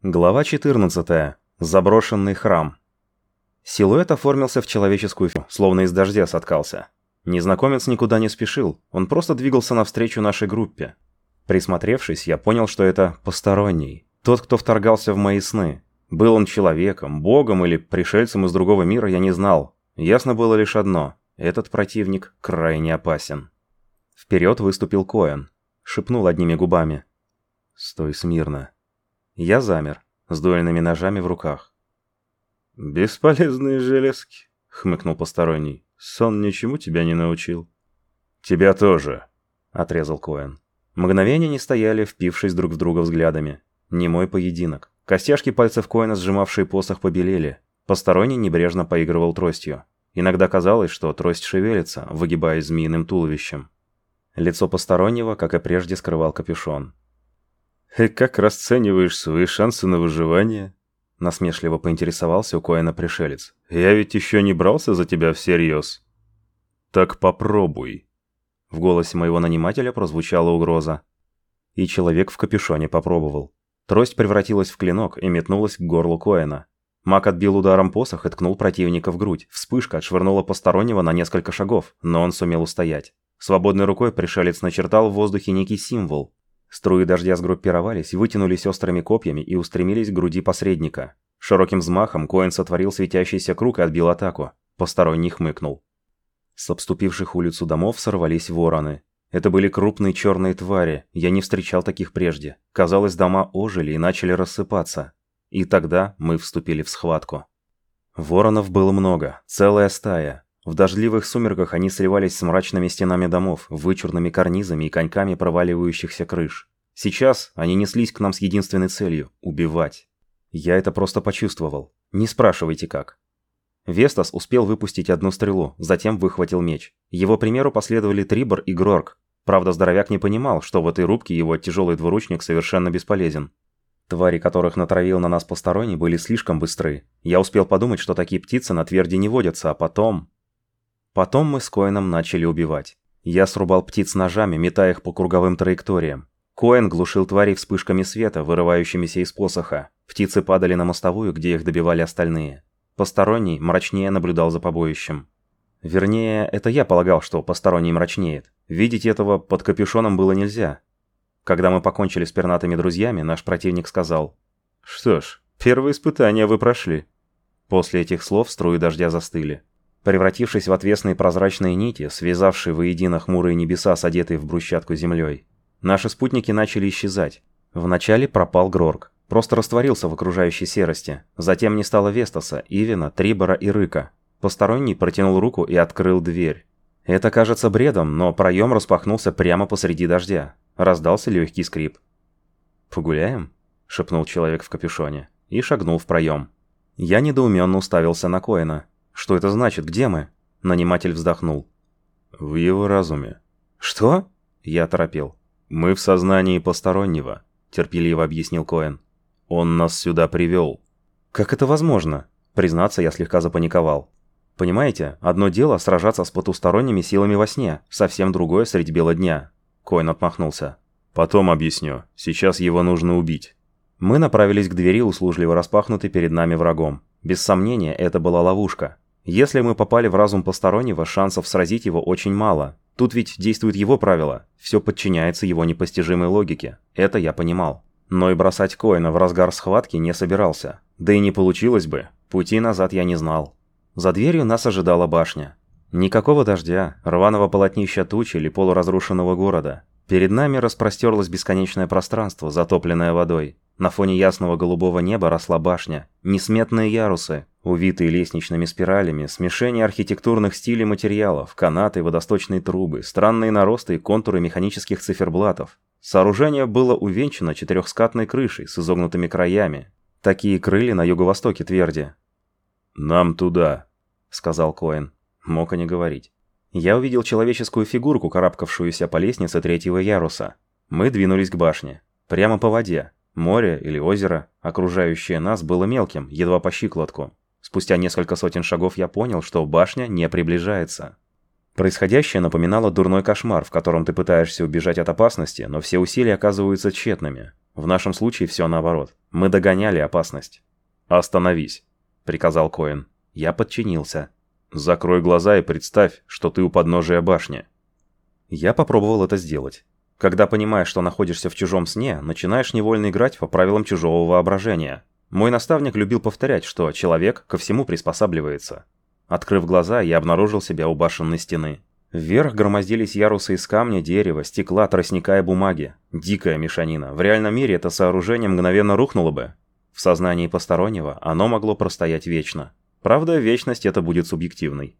Глава 14. Заброшенный храм. Силуэт оформился в человеческую фигуру, словно из дождя соткался. Незнакомец никуда не спешил, он просто двигался навстречу нашей группе. Присмотревшись, я понял, что это посторонний, тот, кто вторгался в мои сны. Был он человеком, богом или пришельцем из другого мира, я не знал. Ясно было лишь одно – этот противник крайне опасен. Вперед выступил Коэн, шепнул одними губами: «Стой смирно». Я замер, с дуэльными ножами в руках. «Бесполезные железки», — хмыкнул посторонний. «Сон ничему тебя не научил». «Тебя тоже», — отрезал Коэн. Мгновения не стояли, впившись друг в друга взглядами. Немой поединок. Костяшки пальцев Коэна, сжимавшие посох, побелели. Посторонний небрежно поигрывал тростью. Иногда казалось, что трость шевелится, выгибаясь змеиным туловищем. Лицо постороннего, как и прежде, скрывал капюшон. «И как расцениваешь свои шансы на выживание?» — насмешливо поинтересовался у Коэна пришелец. «Я ведь еще не брался за тебя всерьез». «Так попробуй». В голосе моего нанимателя прозвучала угроза. И человек в капюшоне попробовал. Трость превратилась в клинок и метнулась к горлу Коэна. Маг отбил ударом посох и ткнул противника в грудь. Вспышка отшвырнула постороннего на несколько шагов, но он сумел устоять. Свободной рукой пришелец начертал в воздухе некий символ. Струи дождя сгруппировались, вытянулись острыми копьями и устремились к груди посредника. Широким взмахом Коэн сотворил светящийся круг и отбил атаку. Посторонний хмыкнул. С обступивших улицу домов сорвались вороны. Это были крупные черные твари, я не встречал таких прежде. Казалось, дома ожили и начали рассыпаться. И тогда мы вступили в схватку. Воронов было много, целая стая. В дождливых сумерках они сливались с мрачными стенами домов, вычурными карнизами и коньками проваливающихся крыш. Сейчас они неслись к нам с единственной целью – убивать. Я это просто почувствовал. Не спрашивайте как. Вестас успел выпустить одну стрелу, затем выхватил меч. Его примеру последовали Трибор и Грорк. Правда, здоровяк не понимал, что в этой рубке его тяжелый двуручник совершенно бесполезен. Твари, которых натравил на нас посторонний, были слишком быстры. Я успел подумать, что такие птицы на тверди не водятся, а потом мы с Коэном начали убивать. Я срубал птиц ножами, метая их по круговым траекториям. Коэн глушил тварей вспышками света, вырывающимися из посоха. Птицы падали на мостовую, где их добивали остальные. Посторонний мрачнее наблюдал за побоищем. Вернее, это я полагал, что посторонний мрачнеет. Видеть этого под капюшоном было нельзя. Когда мы покончили с пернатыми друзьями, наш противник сказал: «Что ж, первое испытание вы прошли». После этих слов струи дождя застыли. Превратившись в отвесные прозрачные нити, связавшие воедино хмурые небеса с одетой в брусчатку землей, наши спутники начали исчезать. Вначале пропал Грорк, просто растворился в окружающей серости. Затем не стало Вестаса, Ивена, Трибора и Рыка. Посторонний протянул руку и открыл дверь. Это кажется бредом, но проем распахнулся прямо посреди дождя. Раздался легкий скрип. «Погуляем?» – шепнул человек в капюшоне и шагнул в проем. Я недоуменно уставился на Коэна. «Что это значит? Где мы?» Наниматель вздохнул. «В его разуме». «Что?» Я оторопел. «Мы в сознании постороннего», – терпеливо объяснил Коэн. «Он нас сюда привел». «Как это возможно?» Признаться, я слегка запаниковал. «Понимаете, одно дело сражаться с потусторонними силами во сне, совсем другое средь бела дня». Коэн отмахнулся. «Потом объясню. Сейчас его нужно убить». Мы направились к двери, услужливо распахнутой перед нами врагом. Без сомнения, это была ловушка. Если мы попали в разум постороннего, шансов сразить его очень мало. Тут ведь действуют его правила. Все подчиняется его непостижимой логике. Это я понимал. Но и бросать Коэна в разгар схватки не собирался. Да и не получилось бы. Пути назад я не знал. За дверью нас ожидала башня. Никакого дождя, рваного полотнища туч или полуразрушенного города. Перед нами распростерлось бесконечное пространство, затопленное водой. На фоне ясного голубого неба росла башня. Несметные ярусы, увитые лестничными спиралями, смешение архитектурных стилей материалов, канаты, водосточные трубы, странные наросты и контуры механических циферблатов. Сооружение было увенчано четырехскатной крышей с изогнутыми краями. Такие крыли на юго-востоке тверди. «Нам туда», — сказал Коэн. Мог и не говорить. Я увидел человеческую фигурку, карабкавшуюся по лестнице третьего яруса. Мы двинулись к башне. Прямо по воде. Море или озеро, окружающее нас, было мелким, едва по щиколотку. Спустя несколько сотен шагов я понял, что башня не приближается. Происходящее напоминало дурной кошмар, в котором ты пытаешься убежать от опасности, но все усилия оказываются тщетными. В нашем случае все наоборот. Мы догоняли опасность. «Остановись», — приказал Коэн. Я подчинился. «Закрой глаза и представь, что ты у подножия башни». Я попробовал это сделать. Когда понимаешь, что находишься в чужом сне, начинаешь невольно играть по правилам чужого воображения. Мой наставник любил повторять, что человек ко всему приспосабливается. Открыв глаза, я обнаружил себя у башенной стены. Вверх громоздились ярусы из камня, дерева, стекла, тростника и бумаги. Дикая мешанина. В реальном мире это сооружение мгновенно рухнуло бы. В сознании постороннего оно могло простоять вечно. Правда, вечность это будет субъективной.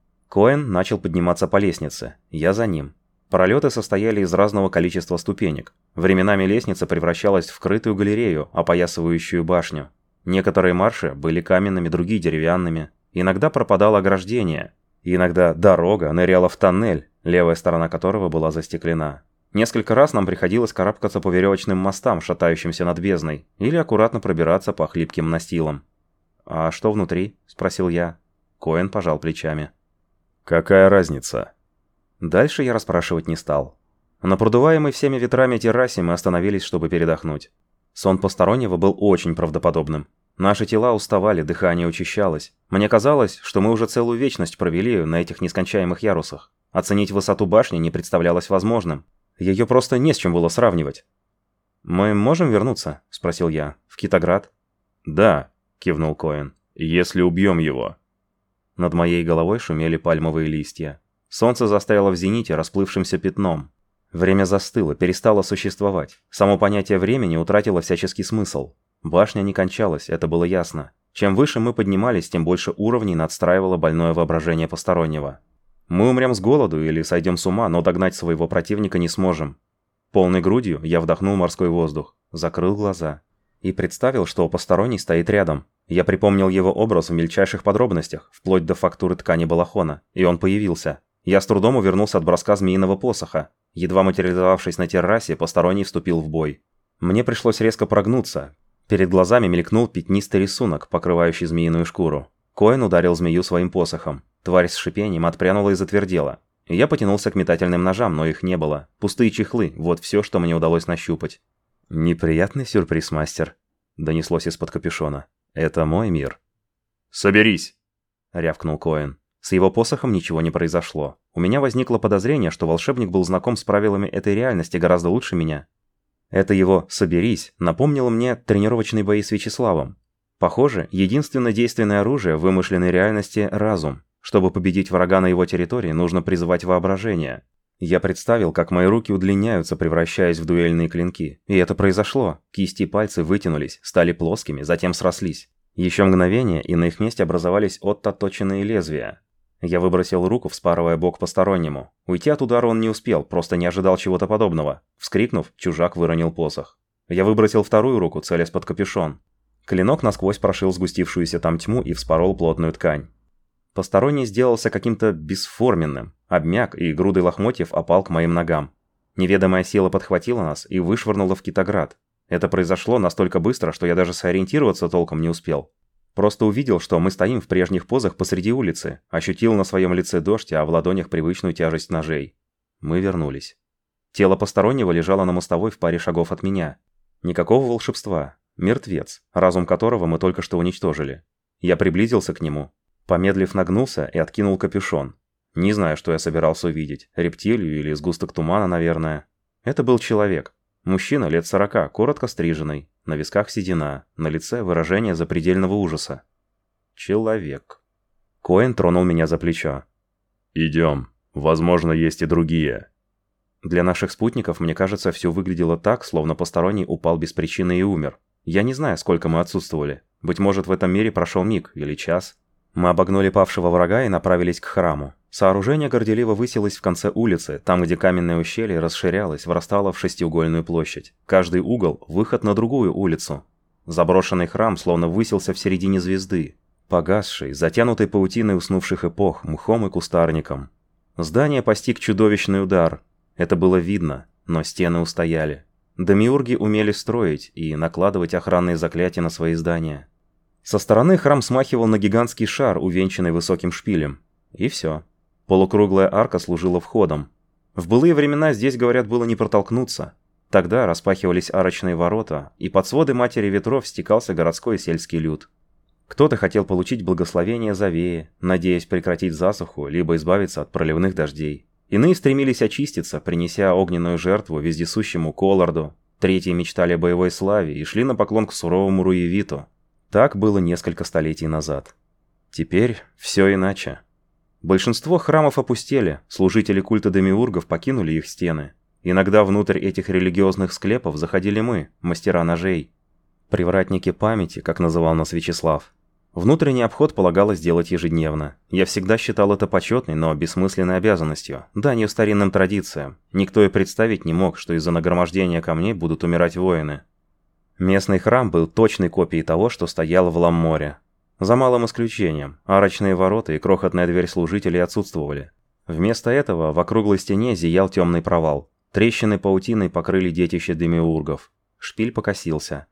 Коэн начал подниматься по лестнице. Я за ним. Пролеты состояли из разного количества ступенек. Временами лестница превращалась в крытую галерею, опоясывающую башню. Некоторые марши были каменными, другие деревянными. Иногда пропадало ограждение. Иногда дорога ныряла в тоннель, левая сторона которого была застеклена. Несколько раз нам приходилось карабкаться по веревочным мостам, шатающимся над бездной, или аккуратно пробираться по хлипким настилам. «А что внутри?» – спросил я. Коэн пожал плечами. «Какая разница?» Дальше я расспрашивать не стал. На продуваемой всеми ветрами террасе мы остановились, чтобы передохнуть. Сон постороннего был очень правдоподобным. Наши тела уставали, дыхание учащалось. Мне казалось, что мы уже целую вечность провели на этих нескончаемых ярусах. Оценить высоту башни не представлялось возможным. Ее просто не с чем было сравнивать. «Мы можем вернуться?» – спросил я. «В Китоград?» «Да», – кивнул Коэн. «Если убьем его». Над моей головой шумели пальмовые листья. Солнце застряло в зените расплывшимся пятном. Время застыло, перестало существовать. Само понятие времени утратило всяческий смысл. Башня не кончалась, это было ясно. Чем выше мы поднимались, тем больше уровней надстраивало больное воображение постороннего. Мы умрем с голоду или сойдем с ума, но догнать своего противника не сможем. Полной грудью я вдохнул морской воздух, закрыл глаза. И представил, что посторонний стоит рядом. Я припомнил его образ в мельчайших подробностях, вплоть до фактуры ткани балахона, и он появился. Я с трудом увернулся от броска змеиного посоха. Едва материализовавшись на террасе, посторонний вступил в бой. Мне пришлось резко прогнуться. Перед глазами мелькнул пятнистый рисунок, покрывающий змеиную шкуру. Коэн ударил змею своим посохом. Тварь с шипением отпрянула и затвердела. Я потянулся к метательным ножам, но их не было. Пустые чехлы – вот все, что мне удалось нащупать. «Неприятный сюрприз, мастер», – донеслось из-под капюшона. «Это мой мир». «Соберись!» – рявкнул Коэн. С его посохом ничего не произошло. У меня возникло подозрение, что волшебник был знаком с правилами этой реальности гораздо лучше меня. Это его «соберись» напомнило мне тренировочные бои с Вячеславом. Похоже, единственное действенное оружие в вымышленной реальности – разум. Чтобы победить врага на его территории, нужно призывать воображение. Я представил, как мои руки удлиняются, превращаясь в дуэльные клинки. И это произошло. Кисти и пальцы вытянулись, стали плоскими, затем срослись. Еще мгновение, и на их месте образовались отточенные лезвия. Я выбросил руку, вспарывая бок постороннему. Уйти от удара он не успел, просто не ожидал чего-то подобного. Вскрикнув, чужак выронил посох. Я выбросил вторую руку, целясь под капюшон. Клинок насквозь прошил сгустившуюся там тьму и вспорол плотную ткань. Посторонний сделался каким-то бесформенным, обмяк и грудой лохмотьев опал к моим ногам. Неведомая сила подхватила нас и вышвырнула в Китоград. Это произошло настолько быстро, что я даже сориентироваться толком не успел. Просто увидел, что мы стоим в прежних позах посреди улицы, ощутил на своем лице дождь, а в ладонях привычную тяжесть ножей. Мы вернулись. Тело постороннего лежало на мостовой в паре шагов от меня. Никакого волшебства. Мертвец, разум которого мы только что уничтожили. Я приблизился к нему. Помедлив, нагнулся и откинул капюшон. Не знаю, что я собирался увидеть. Рептилию или сгусток тумана, наверное. Это был человек. Мужчина лет 40, коротко стриженный. На висках седина, на лице выражение запредельного ужаса. Человек. Коэн тронул меня за плечо. «Идем. Возможно, есть и другие». Для наших спутников, мне кажется, все выглядело так, словно посторонний упал без причины и умер. Я не знаю, сколько мы отсутствовали. Быть может, в этом мире прошел миг или час. Мы обогнули павшего врага и направились к храму. Сооружение горделиво высилось в конце улицы, там, где каменное ущелье расширялось, врастало в шестиугольную площадь. Каждый угол – выход на другую улицу. Заброшенный храм словно высился в середине звезды, погасший, затянутый паутиной уснувших эпох, мхом и кустарником. Здание постиг чудовищный удар. Это было видно, но стены устояли. Демиурги умели строить и накладывать охранные заклятия на свои здания. Со стороны храм смахивал на гигантский шар, увенчанный высоким шпилем. И все. Полукруглая арка служила входом. В былые времена здесь, говорят, было не протолкнуться. Тогда распахивались арочные ворота, и под своды Матери Ветров стекался городской и сельский люд. Кто-то хотел получить благословение Завеи, надеясь прекратить засуху, либо избавиться от проливных дождей. Иные стремились очиститься, принеся огненную жертву вездесущему Колларду. Третьи мечтали о боевой славе и шли на поклон к суровому Руевиту. Так было несколько столетий назад. Теперь все иначе. Большинство храмов опустели, служители культа демиургов покинули их стены. Иногда внутрь этих религиозных склепов заходили мы, мастера ножей. Привратники памяти, как называл нас Вячеслав. Внутренний обход полагалось делать ежедневно. Я всегда считал это почетной, но бессмысленной обязанностью, данью старинным традициям. Никто и представить не мог, что из-за нагромождения камней будут умирать воины. Местный храм был точной копией того, что стояло в Ламморе. За малым исключением, арочные ворота и крохотная дверь служителей отсутствовали. Вместо этого в округлой стене зиял темный провал. Трещины паутиной покрыли детище демиургов. Шпиль покосился.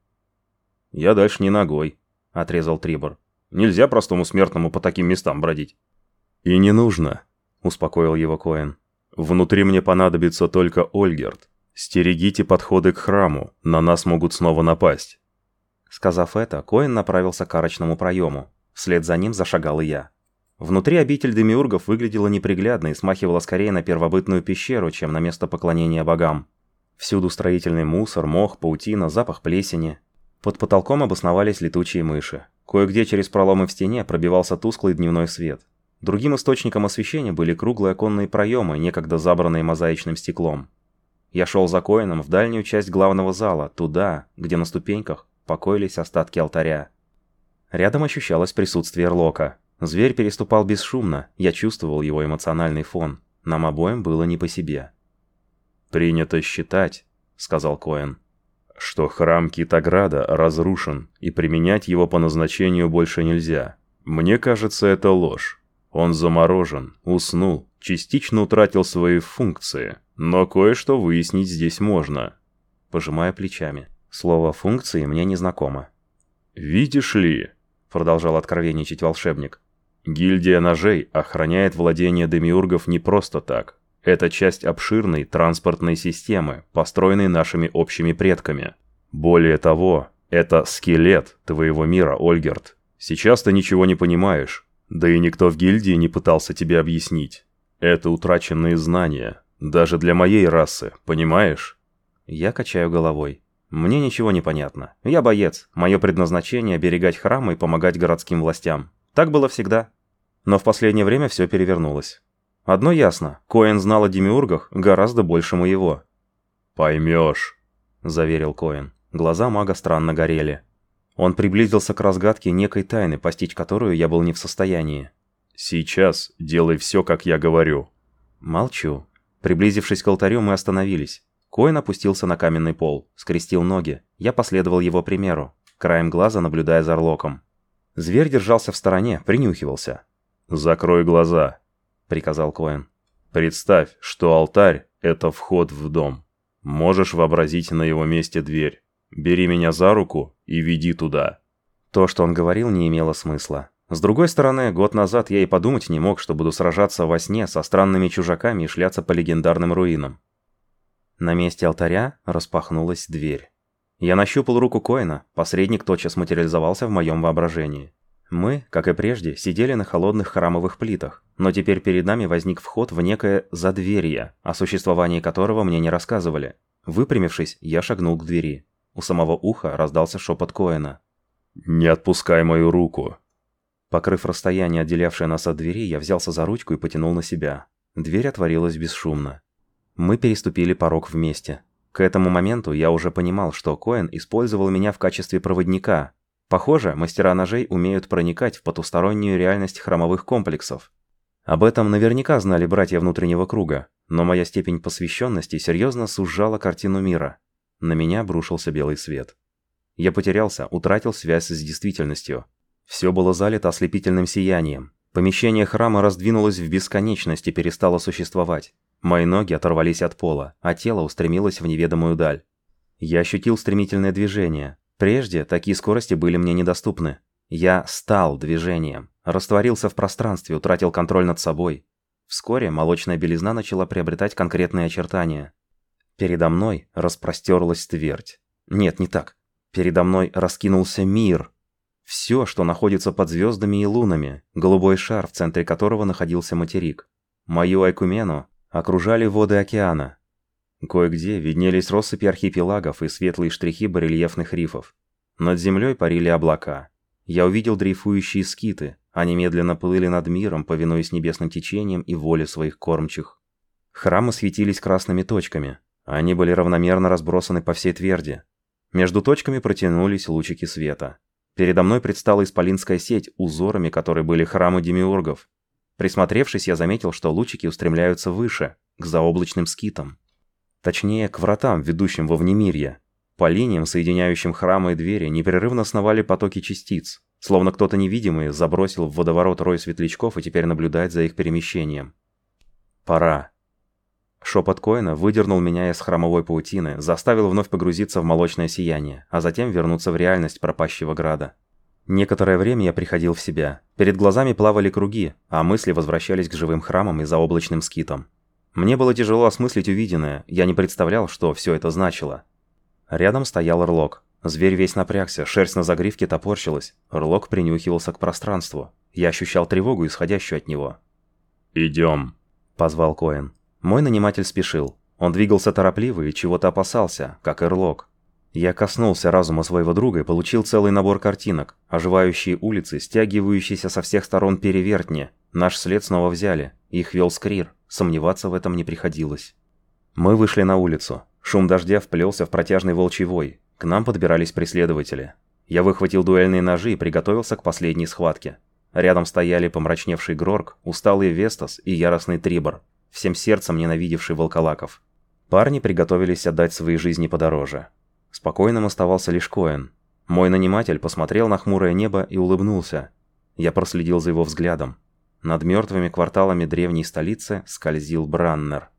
«Я дальше не ногой», — отрезал Трибор. «Нельзя простому смертному по таким местам бродить». «И не нужно», — успокоил его Коэн. «Внутри мне понадобится только Ольгерт. Стерегите подходы к храму, на нас могут снова напасть». Сказав это, Коэн направился к арочному проему. Вслед за ним зашагал и я. Внутри обитель демиургов выглядела неприглядно и смахивала скорее на первобытную пещеру, чем на место поклонения богам. Всюду строительный мусор, мох, паутина, запах плесени. Под потолком обосновались летучие мыши. Кое-где через проломы в стене пробивался тусклый дневной свет. Другим источником освещения были круглые оконные проемы, некогда забранные мозаичным стеклом. Я шел за Коэном в дальнюю часть главного зала, туда, где на ступеньках покоились остатки алтаря. Рядом ощущалось присутствие Эрлока. Зверь переступал бесшумно, я чувствовал его эмоциональный фон. Нам обоим было не по себе. «Принято считать», — сказал Коэн, — «что храм Китаграда разрушен, и применять его по назначению больше нельзя. Мне кажется, это ложь. Он заморожен, уснул, частично утратил свои функции, но кое-что выяснить здесь можно». Пожимая плечами. Слово «функции» мне не знакомо. «Видишь ли», — продолжал откровенничать волшебник, «гильдия ножей охраняет владения демиургов не просто так. Это часть обширной транспортной системы, построенной нашими общими предками. Более того, это скелет твоего мира, Ольгерт. Сейчас ты ничего не понимаешь, да и никто в гильдии не пытался тебе объяснить. Это утраченные знания, даже для моей расы, понимаешь?» Я качаю головой. Мне ничего не понятно. Я боец. Мое предназначение – оберегать храмы и помогать городским властям. Так было всегда. Но в последнее время все перевернулось. Одно ясно. Коэн знал о демиургах гораздо больше моего. «Поймешь», – заверил Коэн. Глаза мага странно горели. Он приблизился к разгадке некой тайны, постичь которую я был не в состоянии. «Сейчас делай все, как я говорю». Молчу. Приблизившись к алтарю, мы остановились. Коэн опустился на каменный пол, скрестил ноги. Я последовал его примеру, краем глаза наблюдая за Орлоком. Зверь держался в стороне, принюхивался. «Закрой глаза», — приказал Коэн. «Представь, что алтарь — это вход в дом. Можешь вообразить на его месте дверь. Бери меня за руку и веди туда». То, что он говорил, не имело смысла. С другой стороны, год назад я и подумать не мог, что буду сражаться во сне со странными чужаками и шляться по легендарным руинам. На месте алтаря распахнулась дверь. Я нащупал руку Коэна, посредник тотчас материализовался в моем воображении. Мы, как и прежде, сидели на холодных храмовых плитах, но теперь перед нами возник вход в некое задверье, о существовании которого мне не рассказывали. Выпрямившись, я шагнул к двери. У самого уха раздался шепот Коэна. «Не отпускай мою руку!» Покрыв расстояние, отделявшее нас от двери, я взялся за ручку и потянул на себя. Дверь отворилась бесшумно. Мы переступили порог вместе. К этому моменту я уже понимал, что Коэн использовал меня в качестве проводника. Похоже, мастера ножей умеют проникать в потустороннюю реальность храмовых комплексов. Об этом наверняка знали братья внутреннего круга, но моя степень посвященности серьезно сужала картину мира. На меня обрушился белый свет. Я потерялся, утратил связь с действительностью. Все было залито ослепительным сиянием. Помещение храма раздвинулось в бесконечность и перестало существовать. Мои ноги оторвались от пола, а тело устремилось в неведомую даль. Я ощутил стремительное движение. Прежде такие скорости были мне недоступны. Я стал движением, растворился в пространстве, утратил контроль над собой. Вскоре молочная белизна начала приобретать конкретные очертания. Передо мной распростерлась твердь. Нет, не так. Передо мной раскинулся мир. Все, что находится под звездами и лунами, голубой шар, в центре которого находился материк. Мою Айкумену окружали воды океана. Кое-где виднелись россыпи архипелагов и светлые штрихи барельефных рифов. Над землей парили облака. Я увидел дрейфующие скиты. Они медленно плыли над миром, повинуясь небесным течениям и воле своих кормчих. Храмы светились красными точками. Они были равномерно разбросаны по всей тверди. Между точками протянулись лучики света. Передо мной предстала исполинская сеть, узорами которой были храмы демиургов. Присмотревшись, я заметил, что лучики устремляются выше, к заоблачным скитам. Точнее, к вратам, ведущим во внемирье. По линиям, соединяющим храмы и двери, непрерывно сновали потоки частиц, словно кто-то невидимый забросил в водоворот рой светлячков и теперь наблюдает за их перемещением. «Пора». Шепот Коэна выдернул меня из храмовой паутины, заставил вновь погрузиться в молочное сияние, а затем вернуться в реальность пропащего града. Некоторое время я приходил в себя. Перед глазами плавали круги, а мысли возвращались к живым храмам и заоблачным скитам. Мне было тяжело осмыслить увиденное, я не представлял, что все это значило. Рядом стоял Орлок. Зверь весь напрягся, шерсть на загривке топорщилась. Орлок принюхивался к пространству. Я ощущал тревогу, исходящую от него. «Идем», — позвал Коэн. Мой наниматель спешил. Он двигался торопливо и чего-то опасался, как Орлок. Я коснулся разума своего друга и получил целый набор картинок. Оживающие улицы, стягивающиеся со всех сторон перевертни. Наш след снова взяли. Их вел Скрир. Сомневаться в этом не приходилось. Мы вышли на улицу. Шум дождя вплелся в протяжный волчий вой. К нам подбирались преследователи. Я выхватил дуэльные ножи и приготовился к последней схватке. Рядом стояли помрачневший Грорк, усталый Вестас и яростный Трибор, всем сердцем ненавидевший волколаков. Парни приготовились отдать свои жизни подороже. Спокойным оставался лишь Коэн. Мой наниматель посмотрел на хмурое небо и улыбнулся. Я проследил за его взглядом. Над мертвыми кварталами древней столицы скользил Браннер.